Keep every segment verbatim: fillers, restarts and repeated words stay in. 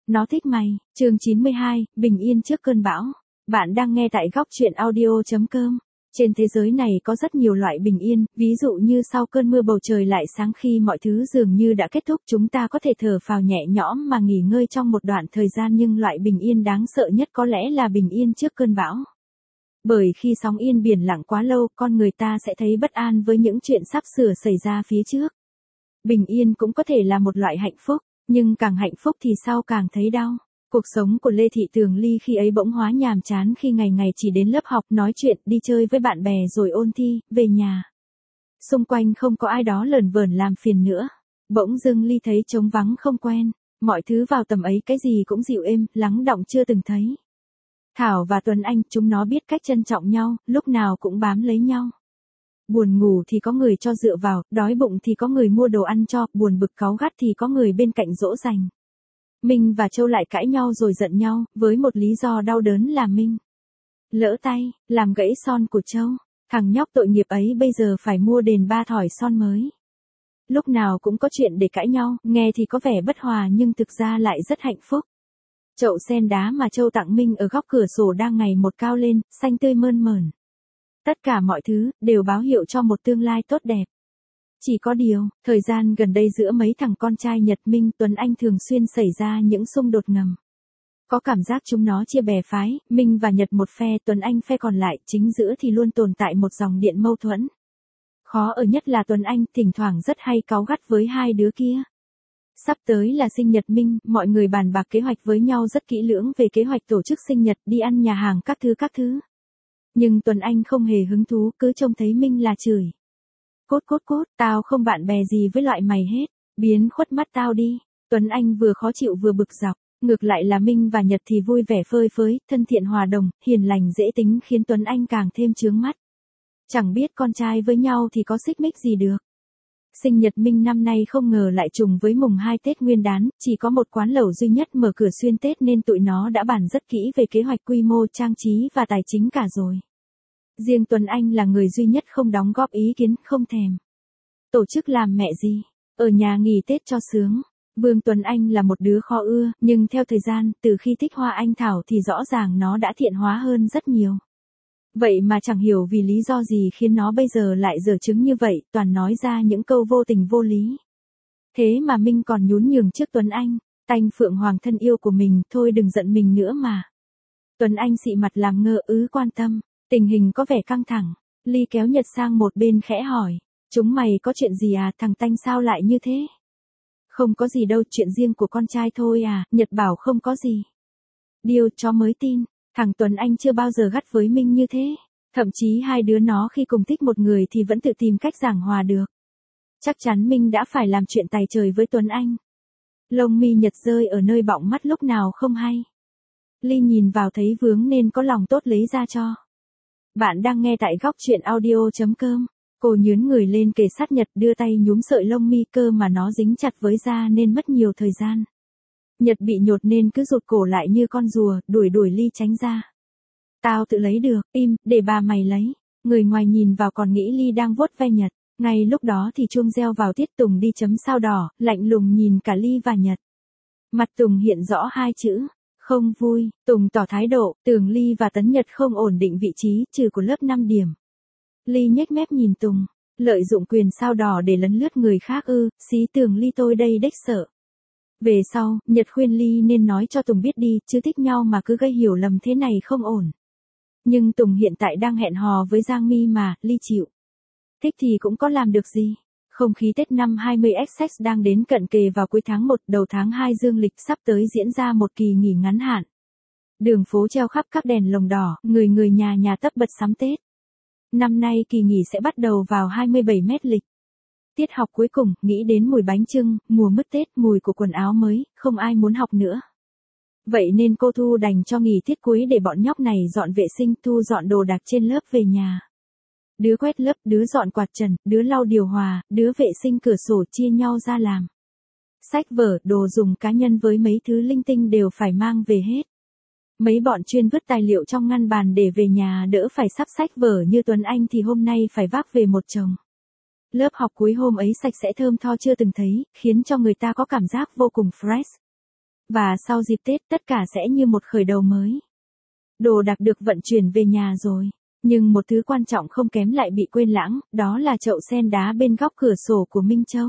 Nó thích mày, chương chín mươi hai, bình yên trước cơn bão. Bạn đang nghe tại góc truyện audio chấm com. Trên thế giới này có rất nhiều loại bình yên, ví dụ như sau cơn mưa bầu trời lại sáng khi mọi thứ dường như đã kết thúc, chúng ta có thể thở phào nhẹ nhõm mà nghỉ ngơi trong một đoạn thời gian, nhưng loại bình yên đáng sợ nhất có lẽ là bình yên trước cơn bão. Bởi khi sóng yên biển lặng quá lâu, con người ta sẽ thấy bất an với những chuyện sắp sửa xảy ra phía trước. Bình yên cũng có thể là một loại hạnh phúc, nhưng càng hạnh phúc thì sau càng thấy đau. Cuộc sống của Lê Thị Tường Ly khi ấy bỗng hóa nhàm chán khi ngày ngày chỉ đến lớp học, nói chuyện, đi chơi với bạn bè rồi ôn thi, về nhà. Xung quanh không có ai đó lởn vởn làm phiền nữa. Bỗng dưng Ly thấy trống vắng không quen, mọi thứ vào tầm ấy cái gì cũng dịu êm, lắng đọng chưa từng thấy. Thảo và Tuấn Anh, chúng nó biết cách trân trọng nhau, lúc nào cũng bám lấy nhau. Buồn ngủ thì có người cho dựa vào, đói bụng thì có người mua đồ ăn cho, buồn bực cáu gắt thì có người bên cạnh dỗ dành. Minh và Châu lại cãi nhau rồi giận nhau, với một lý do đau đớn là Minh lỡ tay, làm gãy son của Châu. Thằng nhóc tội nghiệp ấy bây giờ phải mua đền ba thỏi son mới. Lúc nào cũng có chuyện để cãi nhau, nghe thì có vẻ bất hòa nhưng thực ra lại rất hạnh phúc. Chậu sen đá mà Châu tặng Minh ở góc cửa sổ đang ngày một cao lên, xanh tươi mơn mởn. Tất cả mọi thứ đều báo hiệu cho một tương lai tốt đẹp. Chỉ có điều, thời gian gần đây giữa mấy thằng con trai Nhật, Minh, Tuấn Anh thường xuyên xảy ra những xung đột ngầm. Có cảm giác chúng nó chia bè phái, Minh và Nhật một phe, Tuấn Anh phe còn lại, chính giữa thì luôn tồn tại một dòng điện mâu thuẫn. Khó ở nhất là Tuấn Anh thỉnh thoảng rất hay cáu gắt với hai đứa kia. Sắp tới là sinh nhật Minh, mọi người bàn bạc kế hoạch với nhau rất kỹ lưỡng về kế hoạch tổ chức sinh nhật, đi ăn nhà hàng các thứ các thứ. Nhưng Tuấn Anh không hề hứng thú, cứ trông thấy Minh là chửi. Cốt cốt cốt, tao không bạn bè gì với loại mày hết, biến khuất mắt tao đi. Tuấn Anh vừa khó chịu vừa bực dọc, ngược lại là Minh và Nhật thì vui vẻ phơi phới, thân thiện hòa đồng, hiền lành dễ tính khiến Tuấn Anh càng thêm chướng mắt. Chẳng biết con trai với nhau thì có xích mích gì được. Sinh nhật Minh năm nay không ngờ lại trùng với mùng hai Tết Nguyên đán, chỉ có một quán lẩu duy nhất mở cửa xuyên Tết nên tụi nó đã bàn rất kỹ về kế hoạch quy mô, trang trí và tài chính cả rồi. Riêng Tuấn Anh là người duy nhất không đóng góp ý kiến, không thèm tổ chức làm mẹ gì, ở nhà nghỉ Tết cho sướng. Vương Tuấn Anh là một đứa khó ưa, nhưng theo thời gian, từ khi thích hoa anh thảo thì rõ ràng nó đã thiện hóa hơn rất nhiều. Vậy mà chẳng hiểu vì lý do gì khiến nó bây giờ lại dở chứng như vậy, toàn nói ra những câu vô tình vô lý. Thế mà Minh còn nhún nhường trước Tuấn Anh, tanh phượng hoàng thân yêu của mình, thôi đừng giận mình nữa mà. Tuấn Anh xị mặt làm ngơ, ứ quan tâm, tình hình có vẻ căng thẳng. Ly kéo Nhật sang một bên khẽ hỏi, chúng mày có chuyện gì à, thằng Tanh sao lại như thế? Không có gì đâu, chuyện riêng của con trai thôi à, Nhật bảo không có gì. Điều chó mới tin. Thằng Tuấn Anh chưa bao giờ gắt với Minh như thế. Thậm chí hai đứa nó khi cùng thích một người thì vẫn tự tìm cách giảng hòa được. Chắc chắn Minh đã phải làm chuyện tày trời với Tuấn Anh. Lông mi Nhật rơi ở nơi bọng mắt lúc nào không hay. Ly nhìn vào thấy vướng nên có lòng tốt lấy ra cho. Bạn đang nghe tại góc truyện audio chấm com. Cô nhướn người lên kề sát Nhật, đưa tay nhúm sợi lông mi, cơ mà nó dính chặt với da nên mất nhiều thời gian. Nhật bị nhột nên cứ rụt cổ lại như con rùa, đuổi đuổi Ly tránh ra. Tao tự lấy được, im, để bà mày lấy. Người ngoài nhìn vào còn nghĩ Ly đang vuốt ve Nhật. Ngay lúc đó thì chuông reo vào, Tiết Tùng đi chấm sao đỏ, lạnh lùng nhìn cả Ly và Nhật. Mặt Tùng hiện rõ hai chữ, không vui. Tùng tỏ thái độ, Tường Ly và Tấn Nhật không ổn định vị trí, trừ của lớp năm điểm. Ly nhếch mép nhìn Tùng, lợi dụng quyền sao đỏ để lấn lướt người khác ư, xí Tường Ly tôi đây đếch sợ. Về sau, Nhật khuyên Ly nên nói cho Tùng biết đi, chứ thích nhau mà cứ gây hiểu lầm thế này không ổn. Nhưng Tùng hiện tại đang hẹn hò với Giang Mi mà, Ly chịu. Thích thì cũng có làm được gì. Không khí Tết năm hai mươi X X đang đến cận kề, vào cuối tháng một, đầu tháng hai dương lịch, sắp tới diễn ra một kỳ nghỉ ngắn hạn. Đường phố treo khắp các đèn lồng đỏ, người người nhà nhà tất bật sắm Tết. Năm nay kỳ nghỉ sẽ bắt đầu vào hai mươi bảy mét lịch. Tiết học cuối cùng, nghĩ đến mùi bánh chưng, mùa mứt Tết, mùi của quần áo mới, không ai muốn học nữa. Vậy nên cô Thu đành cho nghỉ tiết cuối để bọn nhóc này dọn vệ sinh, thu dọn đồ đạc trên lớp về nhà. Đứa quét lớp, đứa dọn quạt trần, đứa lau điều hòa, đứa vệ sinh cửa sổ, chia nhau ra làm. Sách vở, đồ dùng cá nhân với mấy thứ linh tinh đều phải mang về hết. Mấy bọn chuyên vứt tài liệu trong ngăn bàn để về nhà đỡ phải sắp sách vở như Tuấn Anh thì hôm nay phải vác về một chồng. Lớp học cuối hôm ấy sạch sẽ thơm tho chưa từng thấy, khiến cho người ta có cảm giác vô cùng fresh. Và sau dịp Tết tất cả sẽ như một khởi đầu mới. Đồ đạc được vận chuyển về nhà rồi. Nhưng một thứ quan trọng không kém lại bị quên lãng, đó là chậu sen đá bên góc cửa sổ của Minh Châu.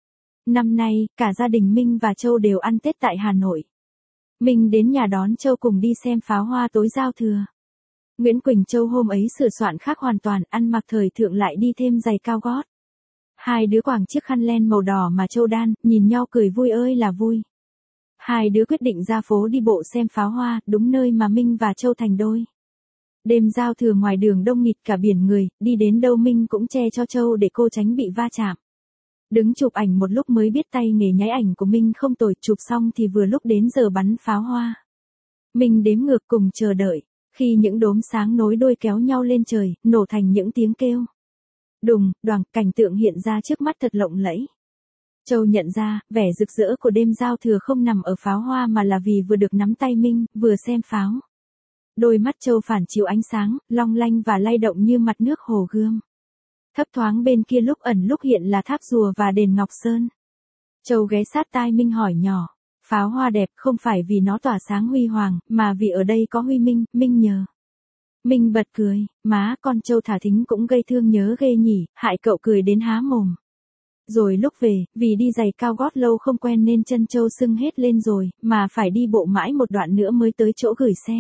Năm nay, cả gia đình Minh và Châu đều ăn Tết tại Hà Nội. Minh đến nhà đón Châu cùng đi xem pháo hoa tối giao thừa. Nguyễn Quỳnh Châu hôm ấy sửa soạn khác hoàn toàn, ăn mặc thời thượng lại đi thêm giày cao gót. Hai đứa quàng chiếc khăn len màu đỏ mà Châu đan, nhìn nhau cười vui ơi là vui. Hai đứa quyết định ra phố đi bộ xem pháo hoa, đúng nơi mà Minh và Châu thành đôi. Đêm giao thừa ngoài đường đông nghịt cả biển người, đi đến đâu Minh cũng che cho Châu để cô tránh bị va chạm. Đứng chụp ảnh một lúc mới biết tay nghề nháy ảnh của Minh không tồi, chụp xong thì vừa lúc đến giờ bắn pháo hoa. Minh đếm ngược cùng chờ đợi, khi những đốm sáng nối đuôi kéo nhau lên trời, nổ thành những tiếng kêu. Đùng, đoàng, cảnh tượng hiện ra trước mắt thật lộng lẫy. Châu nhận ra, vẻ rực rỡ của đêm giao thừa không nằm ở pháo hoa mà là vì vừa được nắm tay Minh, vừa xem pháo. Đôi mắt Châu phản chiếu ánh sáng, long lanh và lay động như mặt nước hồ Gươm. Thấp thoáng bên kia lúc ẩn lúc hiện là tháp rùa và đền Ngọc Sơn. Châu ghé sát tai Minh hỏi nhỏ, pháo hoa đẹp không phải vì nó tỏa sáng huy hoàng, mà vì ở đây có Huy Minh, Minh nhờ. Minh bật cười, má con Châu thả thính cũng gây thương nhớ ghê nhỉ, hại cậu cười đến há mồm. Rồi lúc về, vì đi giày cao gót lâu không quen nên chân Châu sưng hết lên rồi, mà phải đi bộ mãi một đoạn nữa mới tới chỗ gửi xe.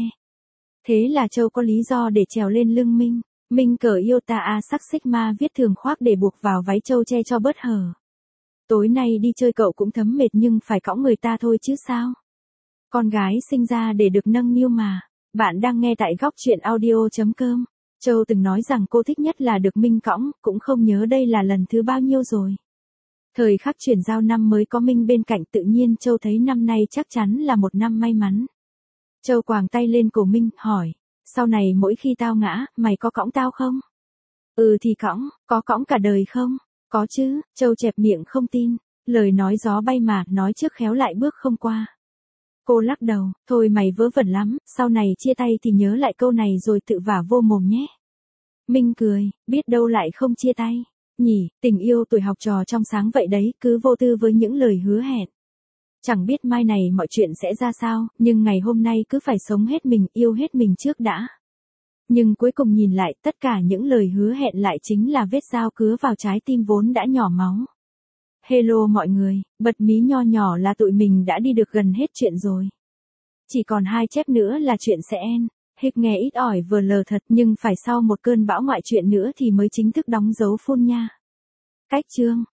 Thế là Châu có lý do để trèo lên lưng Minh. Minh cởi Iota A sắc Sigma viết thường khoác để buộc vào váy Châu che cho bớt hở. Tối nay đi chơi cậu cũng thấm mệt nhưng phải cõng người ta thôi chứ sao. Con gái sinh ra để được nâng niu mà. Bạn đang nghe tại góc truyện audio chấm com. Châu từng nói rằng cô thích nhất là được Minh cõng, cũng không nhớ đây là lần thứ bao nhiêu rồi. Thời khắc chuyển giao năm mới có Minh bên cạnh tự nhiên Châu thấy năm nay chắc chắn là một năm may mắn. Châu quàng tay lên cổ Minh, hỏi, sau này mỗi khi tao ngã, mày có cõng tao không? Ừ thì cõng, có cõng cả đời không? Có chứ, Châu chẹp miệng không tin, lời nói gió bay mà, nói trước khéo lại bước không qua. Cô lắc đầu, thôi mày vớ vẩn lắm, sau này chia tay thì nhớ lại câu này rồi tự vả vô mồm nhé. Minh cười, biết đâu lại không chia tay. Nhỉ, tình yêu tuổi học trò trong sáng vậy đấy, cứ vô tư với những lời hứa hẹn. Chẳng biết mai này mọi chuyện sẽ ra sao, nhưng ngày hôm nay cứ phải sống hết mình, yêu hết mình trước đã. Nhưng cuối cùng nhìn lại, tất cả những lời hứa hẹn lại chính là vết dao cứa vào trái tim vốn đã nhỏ máu. Hello mọi người, bật mí nho nhỏ là tụi mình đã đi được gần hết chuyện rồi. Chỉ còn hai chép nữa là chuyện sẽ end. Hịch nghe ít ỏi vừa lờ thật nhưng phải sau một cơn bão ngoại chuyện nữa thì mới chính thức đóng dấu full nha. Cách chương